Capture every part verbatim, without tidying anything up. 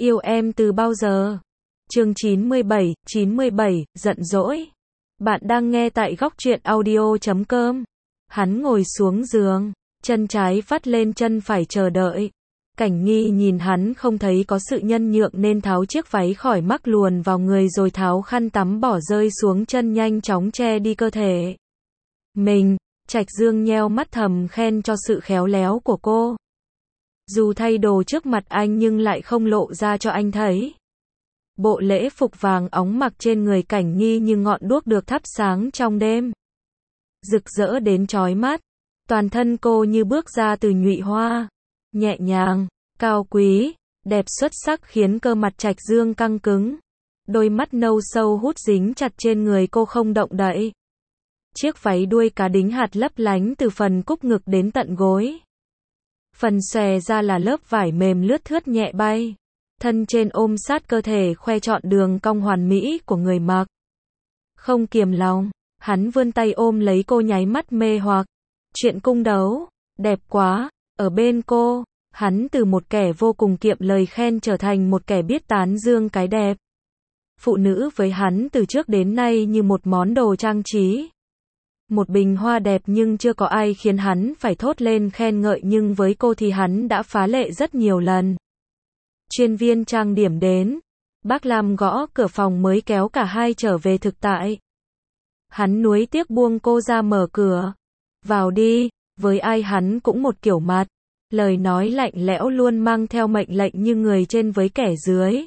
Yêu em từ bao giờ? Chương chín mươi bảy, chín mươi bảy, giận dỗi. Bạn đang nghe tại góc truyện audio chấm com. Hắn ngồi xuống giường, chân trái vắt lên chân phải chờ đợi. Cảnh Nghi nhìn hắn không thấy có sự nhân nhượng nên tháo chiếc váy khỏi mắc luồn vào người rồi tháo khăn tắm bỏ rơi xuống chân nhanh chóng che đi cơ thể mình. Trạch Dương nheo mắt thầm khen cho sự khéo léo của cô. Dù thay đồ trước mặt anh nhưng lại không lộ ra cho anh thấy. Bộ lễ phục vàng óng mặc trên người Cảnh Nghi như ngọn đuốc được thắp sáng trong đêm, rực rỡ đến chói mắt. Toàn thân cô như bước ra từ nhụy hoa, nhẹ nhàng, cao quý, đẹp xuất sắc khiến cơ mặt Trạch Dương căng cứng. Đôi mắt nâu sâu hút dính chặt trên người cô không động đậy. Chiếc váy đuôi cá đính hạt lấp lánh từ phần cúc ngực đến tận gối. Phần xòe ra là lớp vải mềm lướt thướt nhẹ bay. Thân trên ôm sát cơ thể khoe trọn đường cong hoàn mỹ của người mặc. Không kiềm lòng, hắn vươn tay ôm lấy cô nháy mắt mê hoặc. Chuyện cung đấu, đẹp quá. Ở bên cô, hắn từ một kẻ vô cùng kiệm lời khen trở thành một kẻ biết tán dương cái đẹp. Phụ nữ với hắn từ trước đến nay như một món đồ trang trí. Một bình hoa đẹp nhưng chưa có ai khiến hắn phải thốt lên khen ngợi, nhưng với cô thì hắn đã phá lệ rất nhiều lần. Chuyên viên trang điểm đến. Bác Lam gõ cửa phòng mới kéo cả hai trở về thực tại. Hắn nuối tiếc buông cô ra mở cửa. Vào đi, với ai hắn cũng một kiểu mặt. Lời nói lạnh lẽo luôn mang theo mệnh lệnh như người trên với kẻ dưới.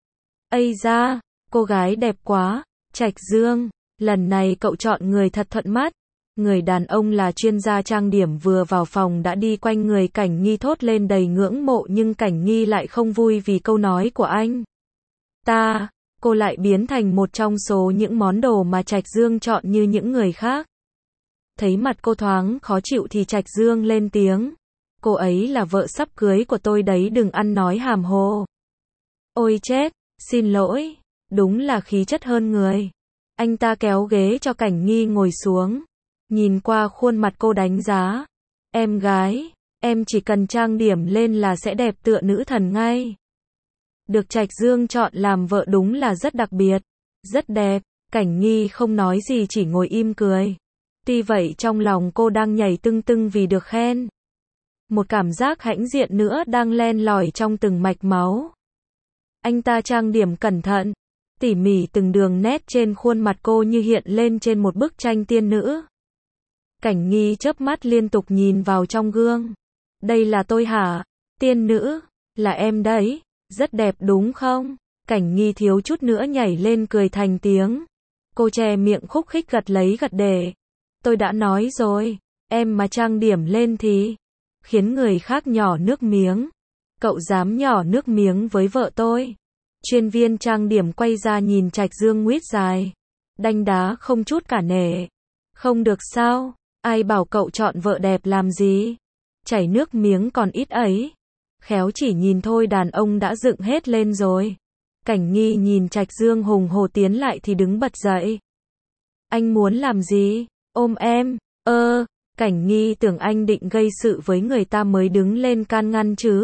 Ây da, cô gái đẹp quá, Trạch Dương, lần này cậu chọn người thật thuận mắt. Người đàn ông là chuyên gia trang điểm vừa vào phòng đã đi quanh người Cảnh Nghi thốt lên đầy ngưỡng mộ, nhưng Cảnh Nghi lại không vui vì câu nói của anh ta. Cô lại biến thành một trong số những món đồ mà Trạch Dương chọn như những người khác. Thấy mặt cô thoáng khó chịu thì Trạch Dương lên tiếng. Cô ấy là vợ sắp cưới của tôi đấy, đừng ăn nói hàm hồ. Ôi chết, xin lỗi, đúng là khí chất hơn người. Anh ta kéo ghế cho Cảnh Nghi ngồi xuống. Nhìn qua khuôn mặt cô đánh giá. Em gái, em chỉ cần trang điểm lên là sẽ đẹp tựa nữ thần ngay. Được Trạch Dương chọn làm vợ đúng là rất đặc biệt. Rất đẹp. Cảnh Nghi không nói gì, chỉ ngồi im cười. Tuy vậy trong lòng cô đang nhảy tưng tưng vì được khen. Một cảm giác hãnh diện nữa đang len lỏi trong từng mạch máu. Anh ta trang điểm cẩn thận, tỉ mỉ, từng đường nét trên khuôn mặt cô như hiện lên trên một bức tranh tiên nữ. Cảnh Nghi chớp mắt liên tục nhìn vào trong gương. Đây là tôi hả? Tiên nữ, là em đấy, rất đẹp đúng không? Cảnh Nghi thiếu chút nữa nhảy lên cười thành tiếng. Cô che miệng khúc khích gật lấy gật để. Tôi đã nói rồi, em mà trang điểm lên thì khiến người khác nhỏ nước miếng. Cậu dám nhỏ nước miếng với vợ tôi? Chuyên viên trang điểm quay ra nhìn Trạch Dương nguyết dài, đanh đá không chút cả nể. Không được sao? Ai bảo cậu chọn vợ đẹp làm gì? Chảy nước miếng còn ít ấy. Khéo chỉ nhìn thôi đàn ông đã dựng hết lên rồi. Cảnh Nghi nhìn Trạch Dương hùng hổ tiến lại thì đứng bật dậy. Anh muốn làm gì? Ôm em? Ơ, Cảnh Nghi tưởng anh định gây sự với người ta mới đứng lên can ngăn chứ.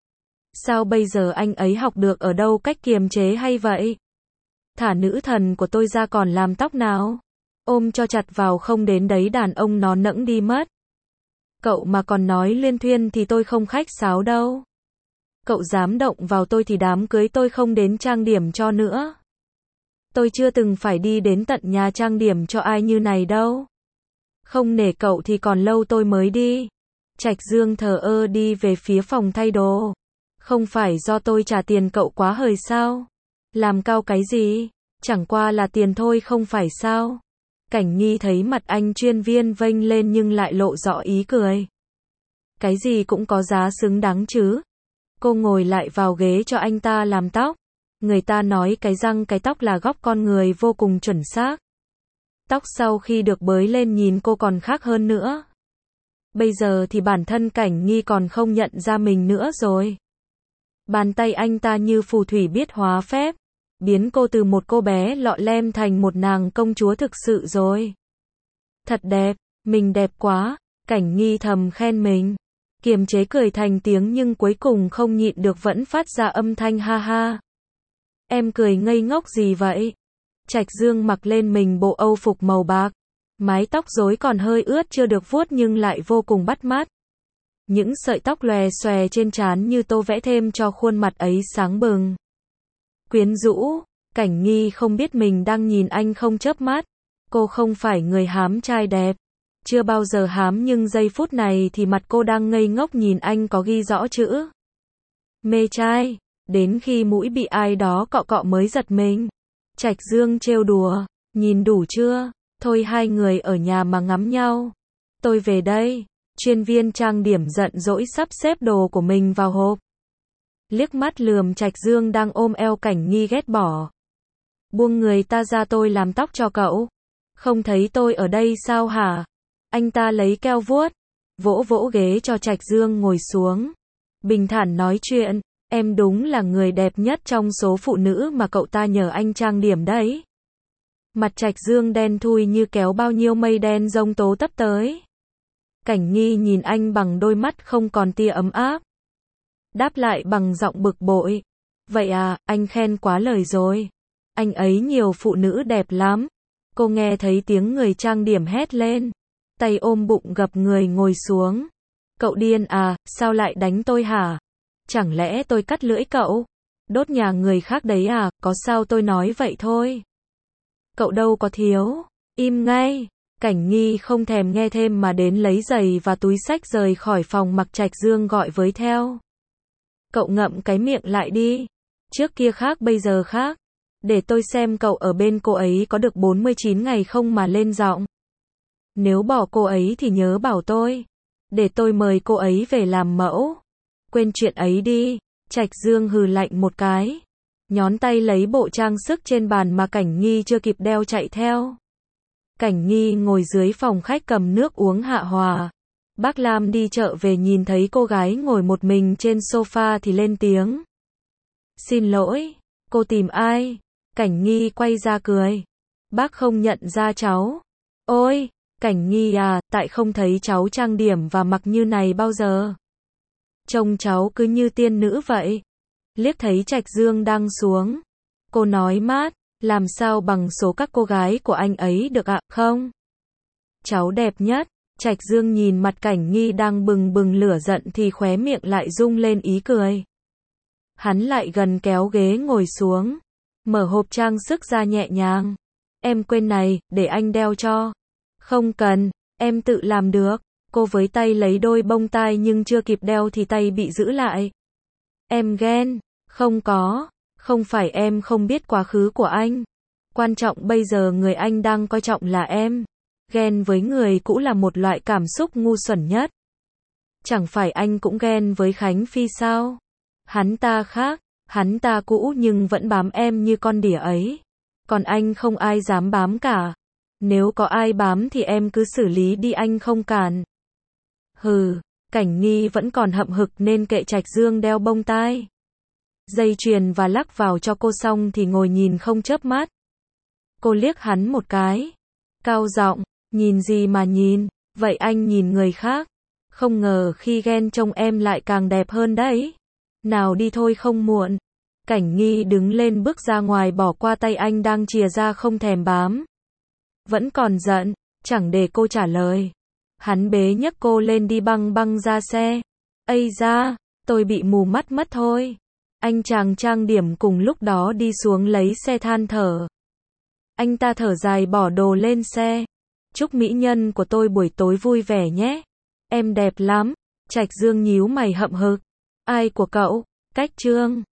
Sao bây giờ anh ấy học được ở đâu cách kiềm chế hay vậy? Thả nữ thần của tôi ra còn làm tóc nào? Ôm cho chặt vào không đến đấy đàn ông nó nẫng đi mất. Cậu mà còn nói luyên thuyên thì tôi không khách sáo đâu. Cậu dám động vào tôi thì đám cưới tôi không đến trang điểm cho nữa. Tôi chưa từng phải đi đến tận nhà trang điểm cho ai như này đâu. Không nể cậu thì còn lâu tôi mới đi. Trạch Dương thờ ơ đi về phía phòng thay đồ. Không phải do tôi trả tiền cậu quá hời sao? Làm cao cái gì? Chẳng qua là tiền thôi không phải sao? Cảnh Nghi thấy mặt anh chuyên viên vênh lên nhưng lại lộ rõ ý cười. Cái gì cũng có giá xứng đáng chứ. Cô ngồi lại vào ghế cho anh ta làm tóc. Người ta nói cái răng cái tóc là góc con người vô cùng chuẩn xác. Tóc sau khi được bới lên nhìn cô còn khác hơn nữa. Bây giờ thì bản thân Cảnh Nghi còn không nhận ra mình nữa rồi. Bàn tay anh ta như phù thủy biết hóa phép, biến cô từ một cô bé lọ lem thành một nàng công chúa thực sự rồi. Thật đẹp, mình đẹp quá, Cảnh Nghi thầm khen mình. Kiềm chế cười thành tiếng nhưng cuối cùng không nhịn được vẫn phát ra âm thanh ha ha. Em cười ngây ngốc gì vậy? Trạch Dương mặc lên mình bộ âu phục màu bạc. Mái tóc rối còn hơi ướt chưa được vuốt nhưng lại vô cùng bắt mắt. Những sợi tóc lòe xòe trên trán như tô vẽ thêm cho khuôn mặt ấy sáng bừng. Quyến rũ, Cảnh Nghi không biết mình đang nhìn anh không chớp mắt. Cô không phải người hám trai đẹp. Chưa bao giờ hám nhưng giây phút này thì mặt cô đang ngây ngốc nhìn anh có ghi rõ chữ mê trai. Đến khi mũi bị ai đó cọ cọ mới giật mình. Trạch Dương trêu đùa, nhìn đủ chưa? Thôi hai người ở nhà mà ngắm nhau. Tôi về đây. Chuyên viên trang điểm giận dỗi sắp xếp đồ của mình vào hộp. Liếc mắt lườm Trạch Dương đang ôm eo Cảnh Nghi ghét bỏ. Buông người ta ra, tôi làm tóc cho cậu. Không thấy tôi ở đây sao hả? Anh ta lấy keo vuốt, vỗ vỗ ghế cho Trạch Dương ngồi xuống. Bình thản nói chuyện, em đúng là người đẹp nhất trong số phụ nữ mà cậu ta nhờ anh trang điểm đấy. Mặt Trạch Dương đen thui như kéo bao nhiêu mây đen giông tố tấp tới. Cảnh Nghi nhìn anh bằng đôi mắt không còn tia ấm áp. Đáp lại bằng giọng bực bội. Vậy à, anh khen quá lời rồi. Anh ấy nhiều phụ nữ đẹp lắm. Cô nghe thấy tiếng người trang điểm hét lên. Tay ôm bụng gập người ngồi xuống. Cậu điên à, sao lại đánh tôi hả? Chẳng lẽ tôi cắt lưỡi cậu? Đốt nhà người khác đấy à, có sao tôi nói vậy thôi. Cậu đâu có thiếu. Im ngay. Cảnh Nghi không thèm nghe thêm mà đến lấy giày và túi xách rời khỏi phòng, mặc Trạch Dương gọi với theo. Cậu ngậm cái miệng lại đi. Trước kia khác bây giờ khác. Để tôi xem cậu ở bên cô ấy có được bốn mươi chín ngày không mà lên giọng. Nếu bỏ cô ấy thì nhớ bảo tôi. Để tôi mời cô ấy về làm mẫu. Quên chuyện ấy đi. Trạch Dương hừ lạnh một cái. Nhón tay lấy bộ trang sức trên bàn mà Cảnh Nghi chưa kịp đeo chạy theo. Cảnh Nghi ngồi dưới phòng khách cầm nước uống hạ hòa. Bác Lam đi chợ về nhìn thấy cô gái ngồi một mình trên sofa thì lên tiếng. Xin lỗi, cô tìm ai? Cảnh Nghi quay ra cười. Bác không nhận ra cháu. Ôi, Cảnh Nghi à, tại không thấy cháu trang điểm và mặc như này bao giờ. Trông cháu cứ như tiên nữ vậy. Liếc thấy Trạch Dương đang xuống. Cô nói mát, làm sao bằng số các cô gái của anh ấy được ạ, không? Cháu đẹp nhất. Trạch Dương nhìn mặt Cảnh Nghi đang bừng bừng lửa giận thì khóe miệng lại rung lên ý cười. Hắn lại gần kéo ghế ngồi xuống. Mở hộp trang sức ra nhẹ nhàng. Em quên này, để anh đeo cho. Không cần, em tự làm được. Cô với tay lấy đôi bông tai nhưng chưa kịp đeo thì tay bị giữ lại. Em ghen. Không có. Không phải em không biết quá khứ của anh. Quan trọng bây giờ người anh đang coi trọng là em. Ghen với người cũ là một loại cảm xúc ngu xuẩn nhất. Chẳng phải anh cũng ghen với Khánh Phi sao? Hắn ta khác, hắn ta cũ nhưng vẫn bám em như con đỉa ấy. Còn anh không ai dám bám cả. Nếu có ai bám thì em cứ xử lý đi, anh không cản. Hừ, Cảnh Nghi vẫn còn hậm hực nên kệ Trạch Dương đeo bông tai. Dây chuyền và lắc vào cho cô xong thì ngồi nhìn không chớp mắt. Cô liếc hắn một cái. Cao giọng, nhìn gì mà nhìn, vậy anh nhìn người khác. Không ngờ khi ghen trông em lại càng đẹp hơn đấy. Nào đi thôi không muộn. Cảnh Nghi đứng lên bước ra ngoài bỏ qua tay anh đang chìa ra không thèm bám. Vẫn còn giận, chẳng để cô trả lời. Hắn bế nhấc cô lên đi băng băng ra xe. Ây da, tôi bị mù mắt mất thôi. Anh chàng trang điểm cùng lúc đó đi xuống lấy xe than thở. Anh ta thở dài bỏ đồ lên xe. Chúc mỹ nhân của tôi buổi tối vui vẻ nhé. Em đẹp lắm. Trạch Dương nhíu mày hậm hực. Ai của cậu? Cách Trương.